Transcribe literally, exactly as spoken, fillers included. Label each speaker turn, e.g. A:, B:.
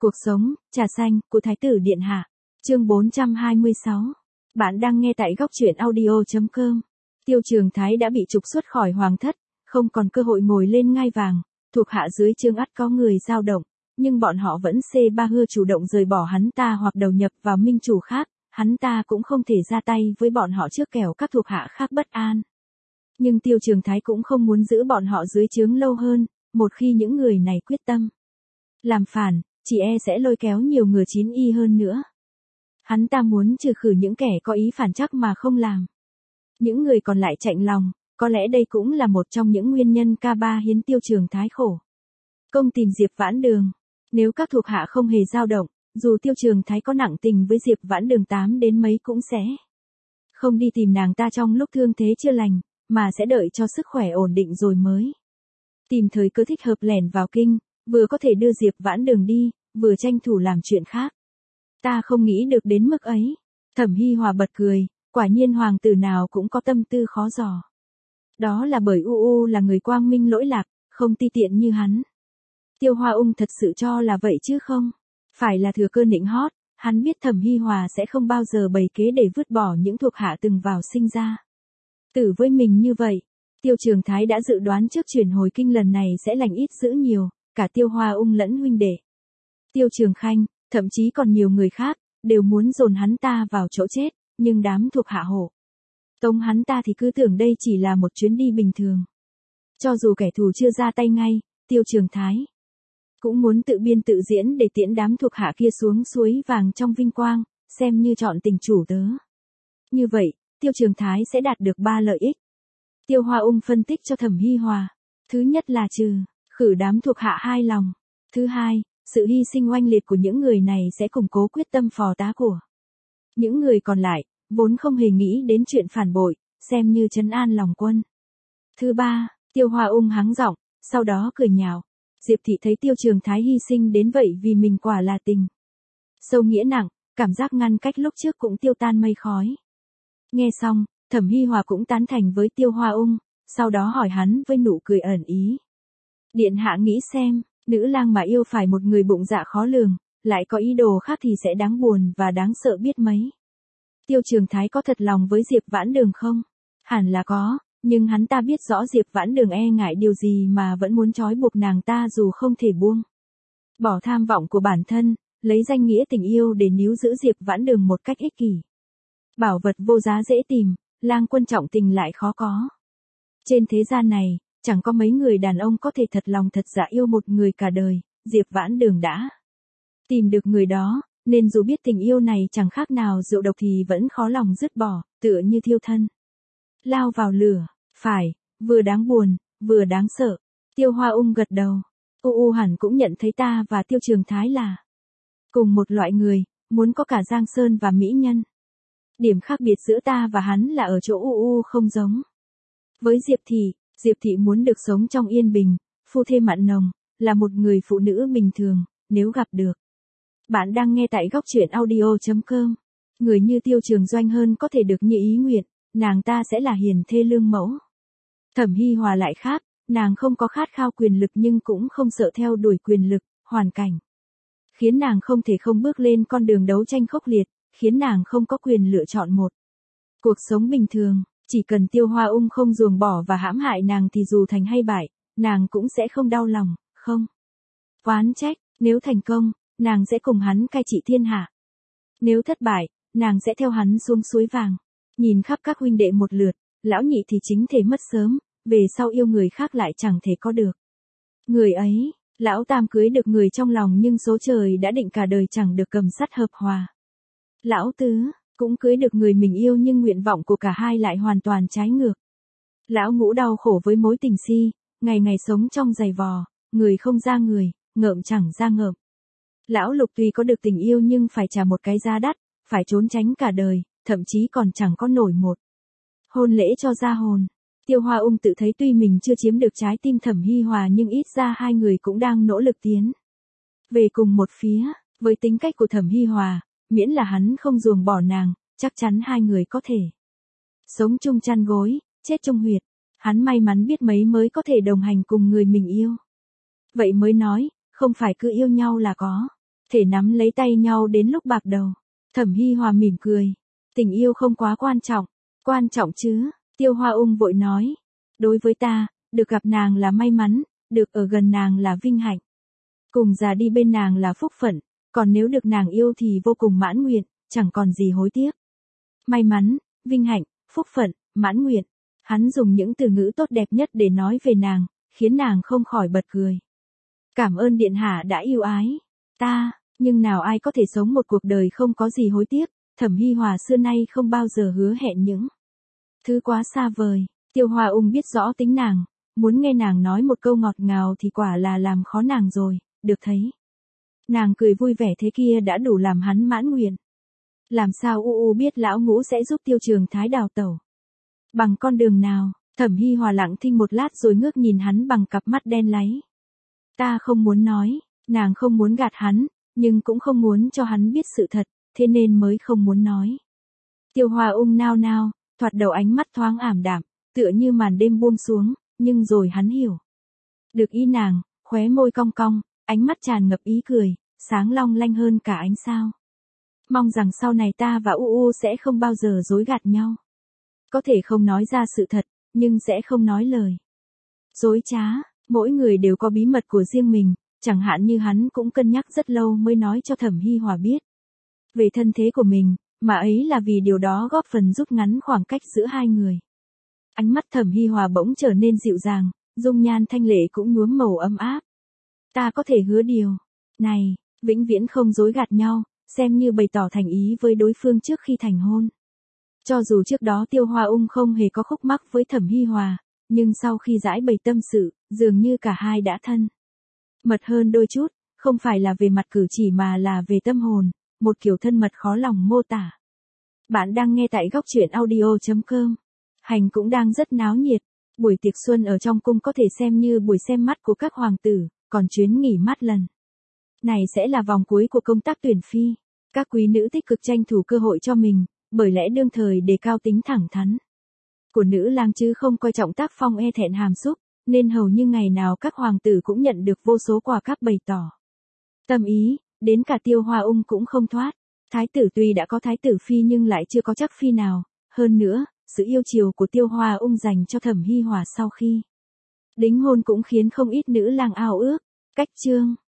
A: Cuộc sống, trà xanh, của Thái tử Điện Hạ. Chương bốn trăm hai mươi sáu. Bạn đang nghe tại góc truyện audio chấm com. Tiêu Trường Thái đã bị trục xuất khỏi hoàng thất, không còn cơ hội ngồi lên ngai vàng, thuộc hạ dưới trướng ắt có người dao động, nhưng bọn họ vẫn xê ba hưa chủ động rời bỏ hắn ta hoặc đầu nhập vào minh chủ khác, hắn ta cũng không thể ra tay với bọn họ trước kẻo các thuộc hạ khác bất an. Nhưng Tiêu Trường Thái cũng không muốn giữ bọn họ dưới trướng lâu hơn, một khi những người này quyết tâm làm phản, chỉ e sẽ lôi kéo nhiều ngựa chín y hơn nữa. Hắn ta muốn trừ khử những kẻ có ý phản chắc mà không làm. Những người còn lại chạnh lòng, có lẽ đây cũng là một trong những nguyên nhân ca ba hiến Tiêu Trường Thái khổ công tìm Diệp Vãn Đường. Nếu các thuộc hạ không hề dao động, dù Tiêu Trường Thái có nặng tình với Diệp Vãn Đường tám đến mấy cũng sẽ không đi tìm nàng ta trong lúc thương thế chưa lành, mà sẽ đợi cho sức khỏe ổn định rồi mới tìm thời cơ thích hợp lẻn vào kinh, vừa có thể đưa Diệp Vãn Đường đi, vừa tranh thủ làm chuyện khác. Ta không nghĩ được đến mức ấy. Thẩm Hi Hòa bật cười, quả nhiên hoàng tử nào cũng có tâm tư khó dò. Đó là bởi U U là người quang minh lỗi lạc, không ti tiện như hắn. Tiêu Hoa Ung thật sự cho là vậy chứ không? Phải là thừa cơ nịnh hót, hắn biết Thẩm Hi Hòa sẽ không bao giờ bày kế để vứt bỏ những thuộc hạ từng vào sinh ra tử với mình như vậy. Tiêu Trường Thái đã dự đoán trước chuyển hồi kinh lần này sẽ lành ít dữ nhiều, cả Tiêu Hoa Ung lẫn huynh đệ Tiêu Trường Khanh, thậm chí còn nhiều người khác, đều muốn dồn hắn ta vào chỗ chết, nhưng đám thuộc hạ hộ tống hắn ta thì cứ tưởng đây chỉ là một chuyến đi bình thường. Cho dù kẻ thù chưa ra tay ngay, Tiêu Trường Thái cũng muốn tự biên tự diễn để tiễn đám thuộc hạ kia xuống suối vàng trong vinh quang, xem như chọn tình chủ tớ. Như vậy, Tiêu Trường Thái sẽ đạt được ba lợi ích. Tiêu Hoa Ung phân tích cho Thẩm Hi Hòa. Thứ nhất là trừ khử đám thuộc hạ hai lòng. Thứ hai, sự hy sinh oanh liệt của những người này sẽ củng cố quyết tâm phò tá của những người còn lại, vốn không hề nghĩ đến chuyện phản bội, xem như trấn an lòng quân. Thứ ba, Tiêu Hoa Ung hắng giọng, sau đó cười nhạo. Diệp thị thấy Tiêu Trường Thái hy sinh đến vậy vì mình quả là tình sâu nghĩa nặng, cảm giác ngăn cách lúc trước cũng tiêu tan mây khói. Nghe xong, Thẩm Hi Hòa cũng tán thành với Tiêu Hoa Ung, sau đó hỏi hắn với nụ cười ẩn ý. Điện hạ nghĩ xem, nữ lang mà yêu phải một người bụng dạ khó lường, lại có ý đồ khác thì sẽ đáng buồn và đáng sợ biết mấy. Tiêu Trường Thái có thật lòng với Diệp Vãn Đường không? Hẳn là có, nhưng hắn ta biết rõ Diệp Vãn Đường e ngại điều gì mà vẫn muốn trói buộc nàng ta dù không thể buông bỏ tham vọng của bản thân, lấy danh nghĩa tình yêu để níu giữ Diệp Vãn Đường một cách ích kỷ. Bảo vật vô giá dễ tìm, lang quân trọng tình lại khó có. Trên thế gian này, chẳng có mấy người đàn ông có thể thật lòng thật dạ yêu một người cả đời, Diệp Vãn Đường đã tìm được người đó, nên dù biết tình yêu này chẳng khác nào rượu độc thì vẫn khó lòng dứt bỏ, tựa như thiêu thân lao vào lửa. Phải, vừa đáng buồn, vừa đáng sợ. Tiêu Hoa Ung gật đầu. U U hẳn cũng nhận thấy ta và Tiêu Trường Thái là cùng một loại người, muốn có cả giang sơn và mỹ nhân. Điểm khác biệt giữa ta và hắn là ở chỗ U U không giống với Diệp thị. Diệp thị muốn được sống trong yên bình, phu thê mặn nồng, là một người phụ nữ bình thường, nếu gặp được. Bạn đang nghe tại góc truyện audio chấm com. Người như Tiêu Trường Doanh hơn có thể được như ý nguyện, nàng ta sẽ là hiền thê lương mẫu. Thẩm Hi Hòa lại khác, nàng không có khát khao quyền lực nhưng cũng không sợ theo đuổi quyền lực, hoàn cảnh khiến nàng không thể không bước lên con đường đấu tranh khốc liệt, khiến nàng không có quyền lựa chọn một cuộc sống bình thường. Chỉ cần Tiêu Hoa Ung không ruồng bỏ và hãm hại nàng thì dù thành hay bại, nàng cũng sẽ không đau lòng, không oán trách. Nếu thành công, nàng sẽ cùng hắn cai trị thiên hạ. Nếu thất bại, nàng sẽ theo hắn xuống suối vàng. Nhìn khắp các huynh đệ một lượt, lão nhị thì chính thể mất sớm, về sau yêu người khác lại chẳng thể có được người ấy. Lão tam cưới được người trong lòng nhưng số trời đã định cả đời chẳng được cầm sắt hợp hòa. Lão tứ cũng cưới được người mình yêu nhưng nguyện vọng của cả hai lại hoàn toàn trái ngược. Lão ngũ đau khổ với mối tình si, ngày ngày sống trong giày vò, người không ra người, ngợm chẳng ra ngợm. Lão lục tuy có được tình yêu nhưng phải trả một cái giá đắt, phải trốn tránh cả đời, thậm chí còn chẳng có nổi một hôn lễ cho ra hồn. Tiêu Hoa Ung tự thấy tuy mình chưa chiếm được trái tim Thẩm Hi Hòa nhưng ít ra hai người cũng đang nỗ lực tiến về cùng một phía. Với tính cách của Thẩm Hi Hòa, miễn là hắn không ruồng bỏ nàng, chắc chắn hai người có thể sống chung chăn gối, chết chung huyệt. Hắn may mắn biết mấy mới có thể đồng hành cùng người mình yêu. Vậy mới nói, không phải cứ yêu nhau là có thể nắm lấy tay nhau đến lúc bạc đầu. Thẩm Hi Hòa mỉm cười. Tình yêu không quá quan trọng. Quan trọng chứ, Tiêu Hoa Ung vội nói. Đối với ta, được gặp nàng là may mắn, được ở gần nàng là vinh hạnh. Cùng già đi bên nàng là phúc phận, còn nếu được nàng yêu thì vô cùng mãn nguyện, chẳng còn gì hối tiếc. May mắn, vinh hạnh, phúc phận, mãn nguyện. Hắn dùng những từ ngữ tốt đẹp nhất để nói về nàng, khiến nàng không khỏi bật cười. Cảm ơn điện hạ đã yêu ái ta, nhưng nào ai có thể sống một cuộc đời không có gì hối tiếc. Thẩm Hi Hòa xưa nay không bao giờ hứa hẹn những thứ quá xa vời. Tiêu Hoa Ung biết rõ tính nàng, muốn nghe nàng nói một câu ngọt ngào thì quả là làm khó nàng rồi, được thấy nàng cười vui vẻ thế kia đã đủ làm hắn mãn nguyện. Làm sao U U biết lão ngũ sẽ giúp Tiêu Trường Thái đào tẩu? Bằng con đường nào? Thẩm Hi Hòa lặng thinh một lát rồi ngước nhìn hắn bằng cặp mắt đen láy. Ta không muốn nói, nàng không muốn gạt hắn, nhưng cũng không muốn cho hắn biết sự thật, thế nên mới không muốn nói. Tiêu Hoa Ung nao nao, thoạt đầu ánh mắt thoáng ảm đạm, tựa như màn đêm buông xuống, nhưng rồi hắn hiểu được ý nàng, khóe môi cong cong, ánh mắt tràn ngập ý cười, sáng long lanh hơn cả ánh sao. Mong rằng sau này ta và U U sẽ không bao giờ dối gạt nhau. Có thể không nói ra sự thật, nhưng sẽ không nói lời dối trá. Mỗi người đều có bí mật của riêng mình, chẳng hạn như hắn cũng cân nhắc rất lâu mới nói cho Thẩm Hi Hòa biết về thân thế của mình, mà ấy là vì điều đó góp phần rút ngắn khoảng cách giữa hai người. Ánh mắt Thẩm Hi Hòa bỗng trở nên dịu dàng, dung nhan thanh lệ cũng nhuốm màu ấm áp. Ta có thể hứa điều này, vĩnh viễn không dối gạt nhau, xem như bày tỏ thành ý với đối phương trước khi thành hôn. Cho dù trước đó Tiêu Hoa Ung không hề có khúc mắc với Thẩm Hi Hòa, nhưng sau khi giải bày tâm sự, dường như cả hai đã thân mật hơn đôi chút, không phải là về mặt cử chỉ mà là về tâm hồn, một kiểu thân mật khó lòng mô tả. Bạn đang nghe tại góc truyện audio chấm com. Hành cũng đang rất náo nhiệt, buổi tiệc xuân ở trong cung có thể xem như buổi xem mắt của các hoàng tử, còn chuyến nghỉ mát lần này sẽ là vòng cuối của công tác tuyển phi. Các quý nữ tích cực tranh thủ cơ hội cho mình, bởi lẽ đương thời đề cao tính thẳng thắn của nữ lang chứ không coi trọng tác phong e thẹn hàm xúc, nên hầu như ngày nào các hoàng tử cũng nhận được vô số quà cáp bày tỏ tâm ý, đến cả Tiêu Hoa Ung cũng không thoát. Thái tử tuy đã có thái tử phi nhưng lại chưa có chắc phi nào, hơn nữa, sự yêu chiều của Tiêu Hoa Ung dành cho Thẩm Hi Hòa sau khi đính hôn cũng khiến không ít nữ lang ao ước. Cách chương